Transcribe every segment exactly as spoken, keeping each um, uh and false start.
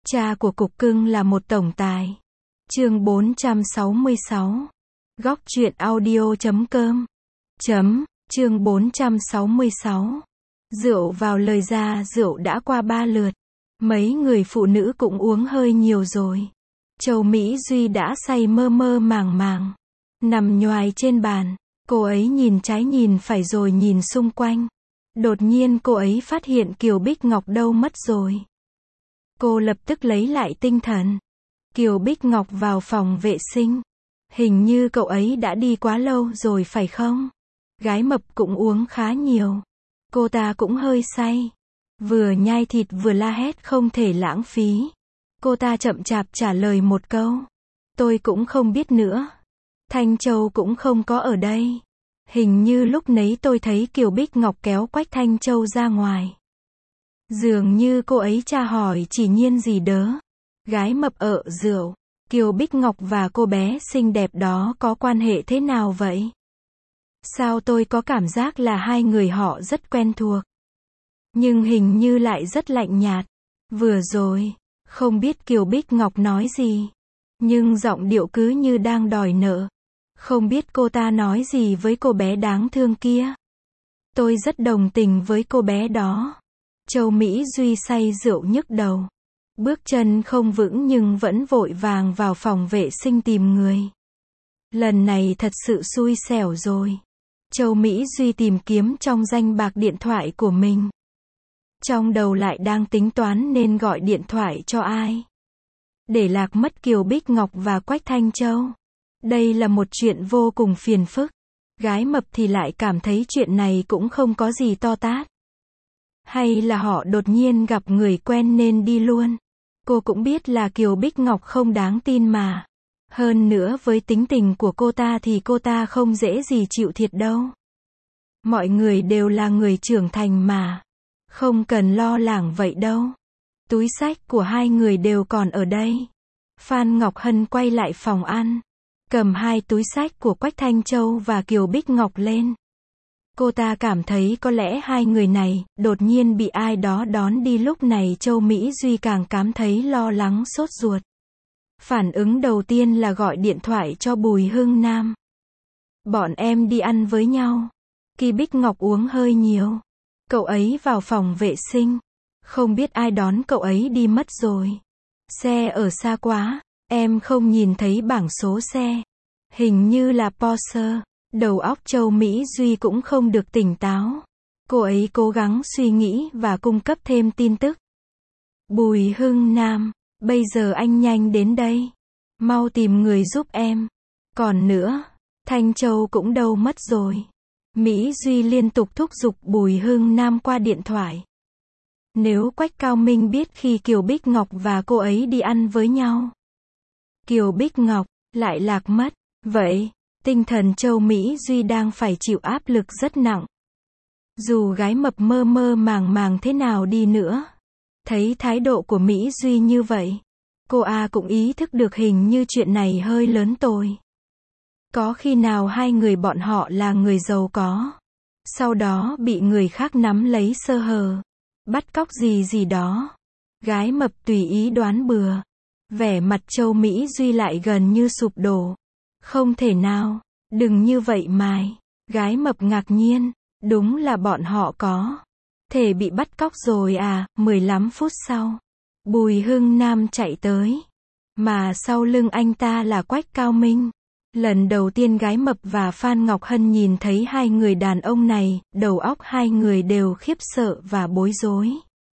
Cha của cục cưng là một tổng tài. Chương bốn trăm sáu mươi sáu. Góc truyện audio chấm com. Chấm, chương bốn trăm sáu mươi sáu. Rượu vào lời ra, rượu đã qua ba lượt. Mấy người phụ nữ cũng uống hơi nhiều rồi. Châu Mỹ Duy đã say mơ mơ màng màng. Nằm nhoài trên bàn, cô ấy nhìn trái nhìn phải rồi nhìn xung quanh. Đột nhiên cô ấy phát hiện Kiều Bích Ngọc đâu mất rồi. Cô lập tức lấy lại tinh thần. Kiều Bích Ngọc vào phòng vệ sinh. Hình như cậu ấy đã đi quá lâu rồi phải không? Gái mập cũng uống khá nhiều. Cô ta cũng hơi say. Vừa nhai thịt vừa la hét không thể lãng phí. Cô ta chậm chạp trả lời một câu. Tôi cũng không biết nữa. Thanh Châu cũng không có ở đây. Hình như lúc nấy tôi thấy Kiều Bích Ngọc kéo Quách Thanh Châu ra ngoài. Dường như cô ấy tra hỏi chỉ nhiên gì đớ. Gái mập ợ rượu. Kiều Bích Ngọc và cô bé xinh đẹp đó có quan hệ thế nào vậy? Sao tôi có cảm giác là hai người họ rất quen thuộc. Nhưng hình như lại rất lạnh nhạt. Vừa rồi, không biết Kiều Bích Ngọc nói gì. Nhưng giọng điệu cứ như đang đòi nợ. Không biết cô ta nói gì với cô bé đáng thương kia. Tôi rất đồng tình với cô bé đó. Châu Mỹ Duy say rượu nhức đầu. Bước chân không vững nhưng vẫn vội vàng vào phòng vệ sinh tìm người. Lần này thật sự xui xẻo rồi. Châu Mỹ Duy tìm kiếm trong danh bạc điện thoại của mình. Trong đầu lại đang tính toán nên gọi điện thoại cho ai. Để lạc mất Kiều Bích Ngọc và Quách Thanh Châu. Đây là một chuyện vô cùng phiền phức. Gái mập thì lại cảm thấy chuyện này cũng không có gì to tát. Hay là họ đột nhiên gặp người quen nên đi luôn. Cô cũng biết là Kiều Bích Ngọc không đáng tin mà. Hơn nữa với tính tình của cô ta thì cô ta không dễ gì chịu thiệt đâu. Mọi người đều là người trưởng thành mà. Không cần lo lắng vậy đâu. Túi xách của hai người đều còn ở đây. Phan Ngọc Hân quay lại phòng ăn. Cầm hai túi xách của Quách Thanh Châu và Kiều Bích Ngọc lên. Cô ta cảm thấy có lẽ hai người này đột nhiên bị ai đó đón đi, lúc này Châu Mỹ Duy càng cảm thấy lo lắng sốt ruột. Phản ứng đầu tiên là gọi điện thoại cho Bùi Hưng Nam. Bọn em đi ăn với nhau. Kiều Bích Ngọc uống hơi nhiều. Cậu ấy vào phòng vệ sinh. Không biết ai đón cậu ấy đi mất rồi. Xe ở xa quá. Em không nhìn thấy bảng số xe. Hình như là Porsche. Đầu óc Châu Mỹ Duy cũng không được tỉnh táo. Cô ấy cố gắng suy nghĩ và cung cấp thêm tin tức. Bùi Hưng Nam, bây giờ anh nhanh đến đây. Mau tìm người giúp em. Còn nữa, Thanh Châu cũng đâu mất rồi. Mỹ Duy liên tục thúc giục Bùi Hưng Nam qua điện thoại. Nếu Quách Cao Minh biết khi Kiều Bích Ngọc và cô ấy đi ăn với nhau, Kiều Bích Ngọc lại lạc mất, vậy tinh thần Châu Mỹ Duy đang phải chịu áp lực rất nặng. Dù gái mập mơ mơ màng màng thế nào đi nữa, thấy thái độ của Mỹ Duy như vậy, cô A cũng ý thức được hình như chuyện này hơi lớn rồi. Có khi nào hai người bọn họ là người giàu có, sau đó bị người khác nắm lấy sơ hở, bắt cóc gì gì đó. Gái mập tùy ý đoán bừa. Vẻ mặt Châu Mỹ Duy lại gần như sụp đổ. Không thể nào, đừng như vậy mày. Gái mập ngạc nhiên, đúng là bọn họ có thể bị bắt cóc rồi à. mười lăm phút sau, Bùi Hưng Nam chạy tới. Mà sau lưng anh ta là Quách Cao Minh. Lần đầu tiên gái mập và Phan Ngọc Hân nhìn thấy hai người đàn ông này, đầu óc hai người đều khiếp sợ và bối rối.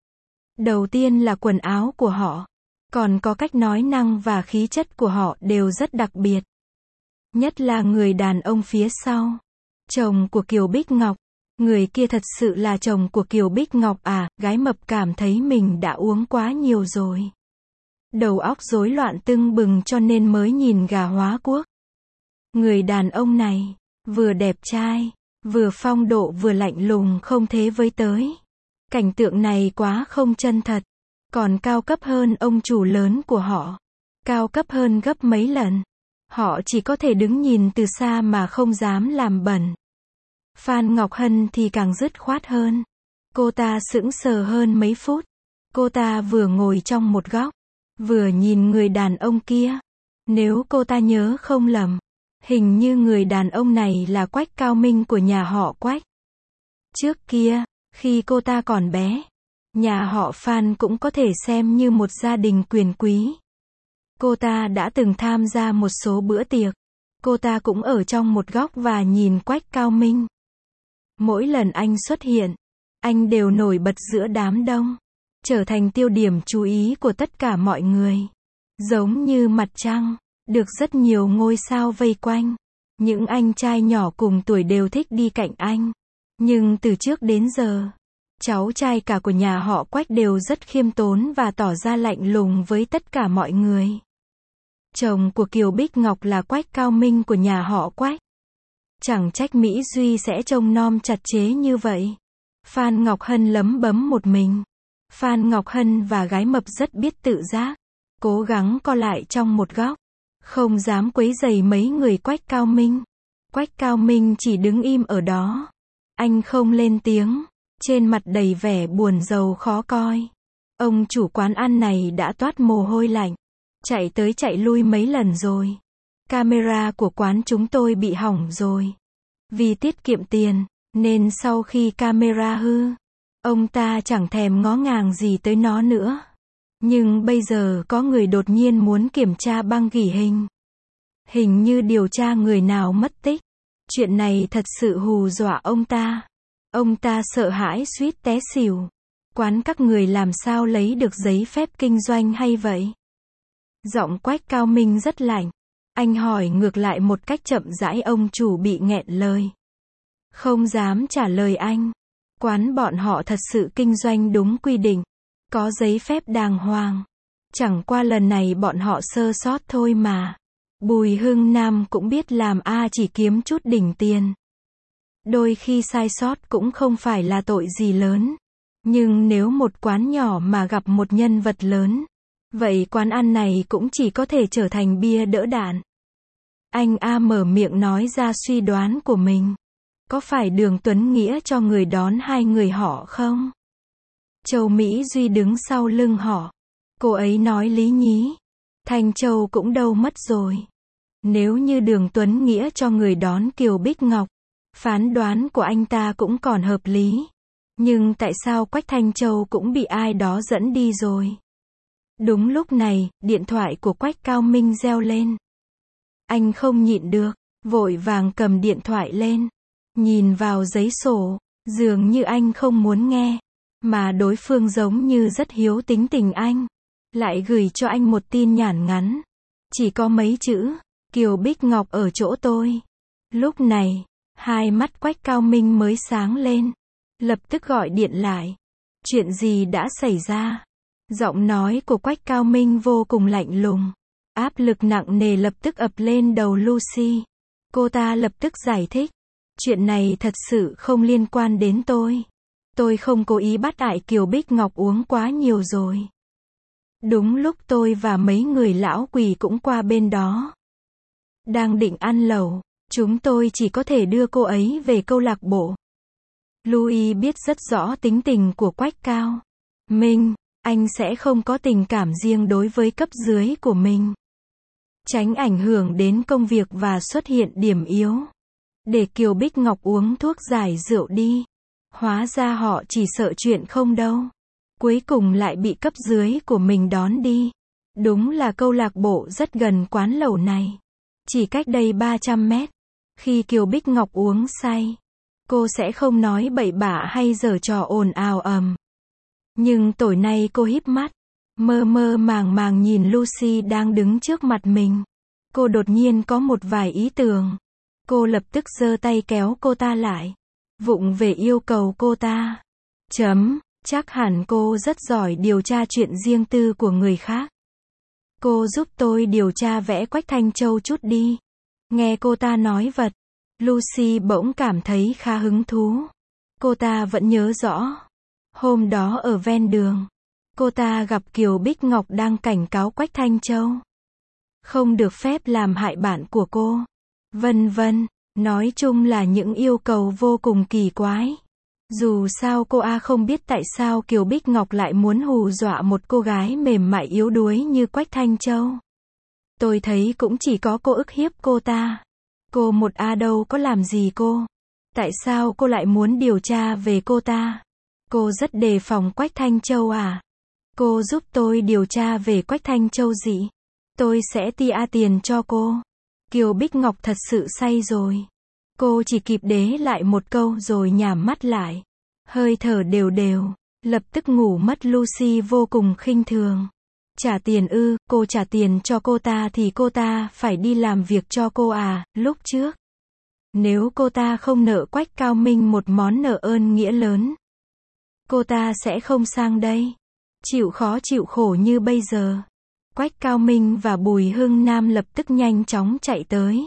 Đầu tiên là quần áo của họ, còn có cách nói năng và khí chất của họ đều rất đặc biệt. Nhất là người đàn ông phía sau, chồng của Kiều Bích Ngọc. Người kia thật sự là chồng của Kiều Bích Ngọc à. Gái mập cảm thấy mình đã uống quá nhiều rồi. Đầu óc rối loạn tưng bừng cho nên mới nhìn gà hóa quốc. Người đàn ông này, vừa đẹp trai, vừa phong độ vừa lạnh lùng không thế với tới. Cảnh tượng này quá không chân thật. Còn cao cấp hơn ông chủ lớn của họ. Cao cấp hơn gấp mấy lần. Họ chỉ có thể đứng nhìn từ xa mà không dám làm bẩn. Phan Ngọc Hân thì càng dứt khoát hơn. Cô ta sững sờ hơn mấy phút. Cô ta vừa ngồi trong một góc, Vừa nhìn người đàn ông kia, nếu cô ta nhớ không lầm, hình như người đàn ông này là Quách Cao Minh của nhà họ Quách. Trước kia, khi cô ta còn bé, nhà họ Phan cũng có thể xem như một gia đình quyền quý. Cô ta đã từng tham gia một số bữa tiệc. Cô ta cũng ở trong một góc và nhìn Quách Cao Minh. Mỗi lần anh xuất hiện, anh đều nổi bật giữa đám đông, trở thành tiêu điểm chú ý của tất cả mọi người. Giống như mặt trăng, được rất nhiều ngôi sao vây quanh. Những anh trai nhỏ cùng tuổi đều thích đi cạnh anh. Nhưng từ trước đến giờ, cháu trai cả của nhà họ Quách đều rất khiêm tốn và tỏ ra lạnh lùng với tất cả mọi người. Chồng của Kiều Bích Ngọc là Quách Cao Minh của nhà họ Quách. Chẳng trách Mỹ Duy sẽ trông nom chặt chẽ như vậy. Phan Ngọc Hân lấm bấm một mình. Phan Ngọc Hân và gái mập rất biết tự giác, cố gắng co lại trong một góc, không dám quấy rầy mấy người Quách Cao Minh. Quách Cao Minh chỉ đứng im ở đó. Anh không lên tiếng, trên mặt đầy vẻ buồn rầu khó coi. Ông chủ quán ăn này đã toát mồ hôi lạnh, chạy tới chạy lui mấy lần rồi. Camera của quán chúng tôi bị hỏng rồi. Vì tiết kiệm tiền, nên sau khi camera hư, ông ta chẳng thèm ngó ngàng gì tới nó nữa. Nhưng bây giờ có người đột nhiên muốn kiểm tra băng ghi hình. Hình như điều tra người nào mất tích. Chuyện này thật sự hù dọa ông ta. Ông ta sợ hãi suýt té xỉu. Quán các người làm sao lấy được giấy phép kinh doanh hay vậy? Giọng Quách Cao Minh rất lạnh. Anh hỏi ngược lại một cách chậm rãi, ông chủ bị nghẹn lời. Không dám trả lời anh. Quán bọn họ thật sự kinh doanh đúng quy định. Có giấy phép đàng hoàng. Chẳng qua lần này bọn họ sơ sót thôi mà. Bùi Hưng Nam cũng biết làm a chỉ kiếm chút đỉnh tiền. Đôi khi sai sót cũng không phải là tội gì lớn. Nhưng nếu một quán nhỏ mà gặp một nhân vật lớn, vậy quán ăn này cũng chỉ có thể trở thành bia đỡ đạn. Anh A mở miệng nói ra suy đoán của mình. Có phải Đường Tuấn Nghĩa cho người đón hai người họ không? Châu Mỹ Duy đứng sau lưng họ. Cô ấy nói lý nhí. Thanh Châu cũng đâu mất rồi. Nếu như Đường Tuấn Nghĩa cho người đón Kiều Bích Ngọc, phán đoán của anh ta cũng còn hợp lý. Nhưng tại sao Quách Thanh Châu cũng bị ai đó dẫn đi rồi? Đúng lúc này, điện thoại của Quách Cao Minh reo lên. Anh không nhịn được, vội vàng cầm điện thoại lên. Nhìn vào giấy sổ, dường như anh không muốn nghe. Mà đối phương giống như rất hiếu tính tình anh. Lại gửi cho anh một tin nhắn ngắn. Chỉ có mấy chữ, Kiều Bích Ngọc ở chỗ tôi. Lúc này, hai mắt Quách Cao Minh mới sáng lên. Lập tức gọi điện lại. Chuyện gì đã xảy ra? Giọng nói của Quách Cao Minh vô cùng lạnh lùng. Áp lực nặng nề lập tức ập lên đầu Lucy. Cô ta lập tức giải thích. Chuyện này thật sự không liên quan đến tôi. Tôi không cố ý bắt ại Kiều Bích Ngọc uống quá nhiều rồi. Đúng lúc tôi và mấy người lão quỷ cũng qua bên đó. Đang định ăn lẩu, chúng tôi chỉ có thể đưa cô ấy về câu lạc bộ. Louis biết rất rõ tính tình của Quách Cao Minh. Anh sẽ không có tình cảm riêng đối với cấp dưới của mình. Tránh ảnh hưởng đến công việc và xuất hiện điểm yếu. Để Kiều Bích Ngọc uống thuốc giải rượu đi. Hóa ra họ chỉ sợ chuyện không đâu. Cuối cùng lại bị cấp dưới của mình đón đi. Đúng là câu lạc bộ rất gần quán lẩu này. Chỉ cách đây ba trăm mét. Khi Kiều Bích Ngọc uống say, cô sẽ không nói bậy bạ hay giở trò ồn ào ầm. Nhưng tối nay cô híp mắt, mơ mơ màng màng nhìn Lucy đang đứng trước mặt mình. Cô đột nhiên có một vài ý tưởng. Cô lập tức giơ tay kéo cô ta lại. Vụng về yêu cầu cô ta. Chấm, chắc hẳn cô rất giỏi điều tra chuyện riêng tư của người khác. Cô giúp tôi điều tra vẽ Quách Thanh Châu chút đi. Nghe cô ta nói vật, Lucy bỗng cảm thấy khá hứng thú. Cô ta vẫn nhớ rõ. Hôm đó ở ven đường, cô ta gặp Kiều Bích Ngọc đang cảnh cáo Quách Thanh Châu. Không được phép làm hại bạn của cô. Vân vân, nói chung là những yêu cầu vô cùng kỳ quái. Dù sao cô A không biết tại sao Kiều Bích Ngọc lại muốn hù dọa một cô gái mềm mại yếu đuối như Quách Thanh Châu. Tôi thấy cũng chỉ có cô ức hiếp cô ta. Cô một A đâu có làm gì cô. Tại sao cô lại muốn điều tra về cô ta? Cô rất đề phòng Quách Thanh Châu à? Cô giúp tôi điều tra về Quách Thanh Châu gì? Tôi sẽ tia tiền cho cô. Kiều Bích Ngọc thật sự say rồi. Cô chỉ kịp đế lại một câu rồi nhắm mắt lại. Hơi thở đều đều. Lập tức ngủ mất. Lucy vô cùng khinh thường. Trả tiền ư? Cô trả tiền cho cô ta thì cô ta phải đi làm việc cho cô à? Lúc trước, nếu cô ta không nợ Quách Cao Minh một món nợ ơn nghĩa lớn, cô ta sẽ không sang đây. Chịu khó chịu khổ như bây giờ. Quách Cao Minh và Bùi Hưng Nam lập tức nhanh chóng chạy tới.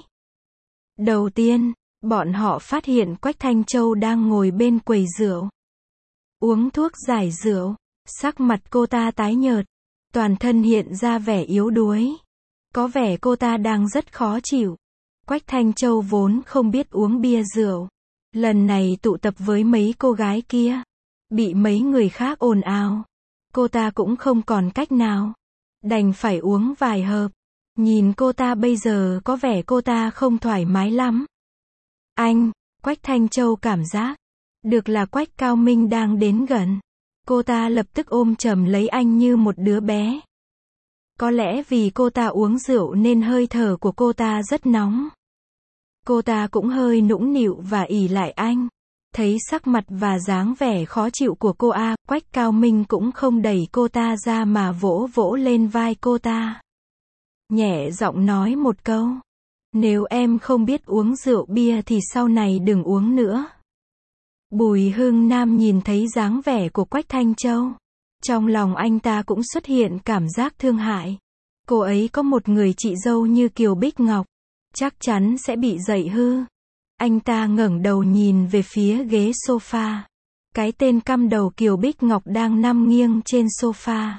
Đầu tiên, bọn họ phát hiện Quách Thanh Châu đang ngồi bên quầy rượu. Uống thuốc giải rượu. Sắc mặt cô ta tái nhợt. Toàn thân hiện ra vẻ yếu đuối. Có vẻ cô ta đang rất khó chịu. Quách Thanh Châu vốn không biết uống bia rượu. Lần này tụ tập với mấy cô gái kia. Bị mấy người khác ồn ào. Cô ta cũng không còn cách nào. Đành phải uống vài hớp. Nhìn cô ta bây giờ có vẻ cô ta không thoải mái lắm. Anh, Quách Thanh Châu cảm giác được là Quách Cao Minh đang đến gần. Cô ta lập tức ôm chầm lấy anh như một đứa bé. Có lẽ vì cô ta uống rượu nên hơi thở của cô ta rất nóng. Cô ta cũng hơi nũng nịu và ỉ lại anh. Thấy sắc mặt và dáng vẻ khó chịu của cô A, Quách Cao Minh cũng không đẩy cô ta ra mà vỗ vỗ lên vai cô ta. Nhẹ giọng nói một câu. Nếu em không biết uống rượu bia thì sau này đừng uống nữa. Bùi Hưng Nam nhìn thấy dáng vẻ của Quách Thanh Châu. Trong lòng anh ta cũng xuất hiện cảm giác thương hại. Cô ấy có một người chị dâu như Kiều Bích Ngọc. Chắc chắn sẽ bị dạy hư. Anh ta ngẩng đầu nhìn về phía ghế sofa. Cái tên căm đầu Kiều Bích Ngọc đang nằm nghiêng trên sofa.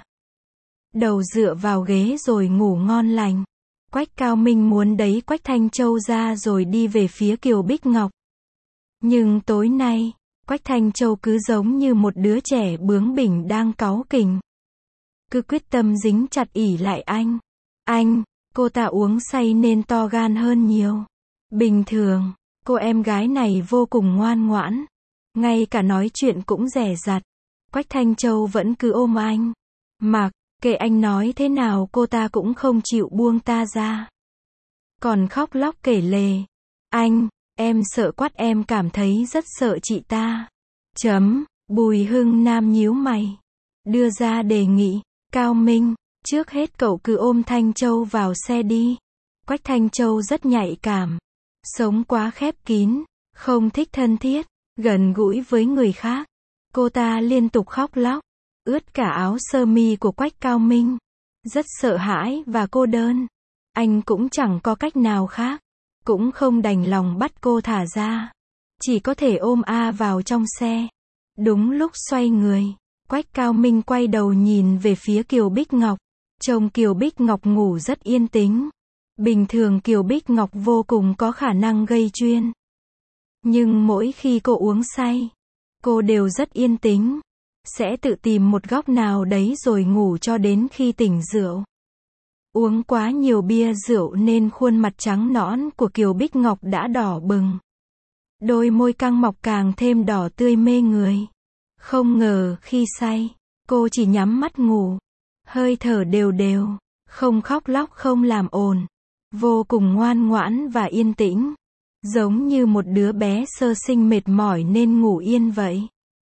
Đầu dựa vào ghế rồi ngủ ngon lành. Quách Cao Minh muốn đẩy Quách Thanh Châu ra rồi đi về phía Kiều Bích Ngọc. Nhưng tối nay, Quách Thanh Châu cứ giống như một đứa trẻ bướng bỉnh đang cáu kỉnh. Cứ quyết tâm dính chặt ỉ lại anh. Anh, cô ta uống say nên to gan hơn nhiều. Bình thường, cô em gái này vô cùng ngoan ngoãn. Ngay cả nói chuyện cũng dè dặt. Quách Thanh Châu vẫn cứ ôm anh. Mặc kệ anh nói thế nào cô ta cũng không chịu buông ta ra. Còn khóc lóc kể lể. Anh, em sợ Quách, em cảm thấy rất sợ chị ta. Chấm. Bùi Hưng Nam nhíu mày. Đưa ra đề nghị. Cao Minh, trước hết cậu cứ ôm Thanh Châu vào xe đi. Quách Thanh Châu rất nhạy cảm. Sống quá khép kín. Không thích thân thiết, gần gũi với người khác. Cô ta liên tục khóc lóc. Ướt cả áo sơ mi của Quách Cao Minh. Rất sợ hãi và cô đơn. Anh cũng chẳng có cách nào khác. Cũng không đành lòng bắt cô thả ra. Chỉ có thể ôm A vào trong xe. Đúng lúc xoay người, Quách Cao Minh quay đầu nhìn về phía Kiều Bích Ngọc. Trông Kiều Bích Ngọc ngủ rất yên tĩnh. Bình thường Kiều Bích Ngọc vô cùng có khả năng gây chuyện. Nhưng mỗi khi cô uống say, cô đều rất yên tĩnh. Sẽ tự tìm một góc nào đấy rồi ngủ cho đến khi tỉnh rượu. Uống quá nhiều bia rượu nên khuôn mặt trắng nõn của Kiều Bích Ngọc đã đỏ bừng. Đôi môi căng mọc càng thêm đỏ tươi mê người. Không ngờ khi say, cô chỉ nhắm mắt ngủ. Hơi thở đều đều, không khóc lóc không làm ồn. Vô cùng ngoan ngoãn và yên tĩnh. Giống như một đứa bé sơ sinh mệt mỏi nên ngủ yên vậy.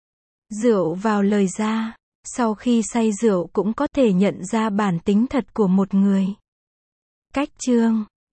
Rượu vào lời ra, sau khi say rượu cũng có thể nhận ra bản tính thật của một người. Cách chương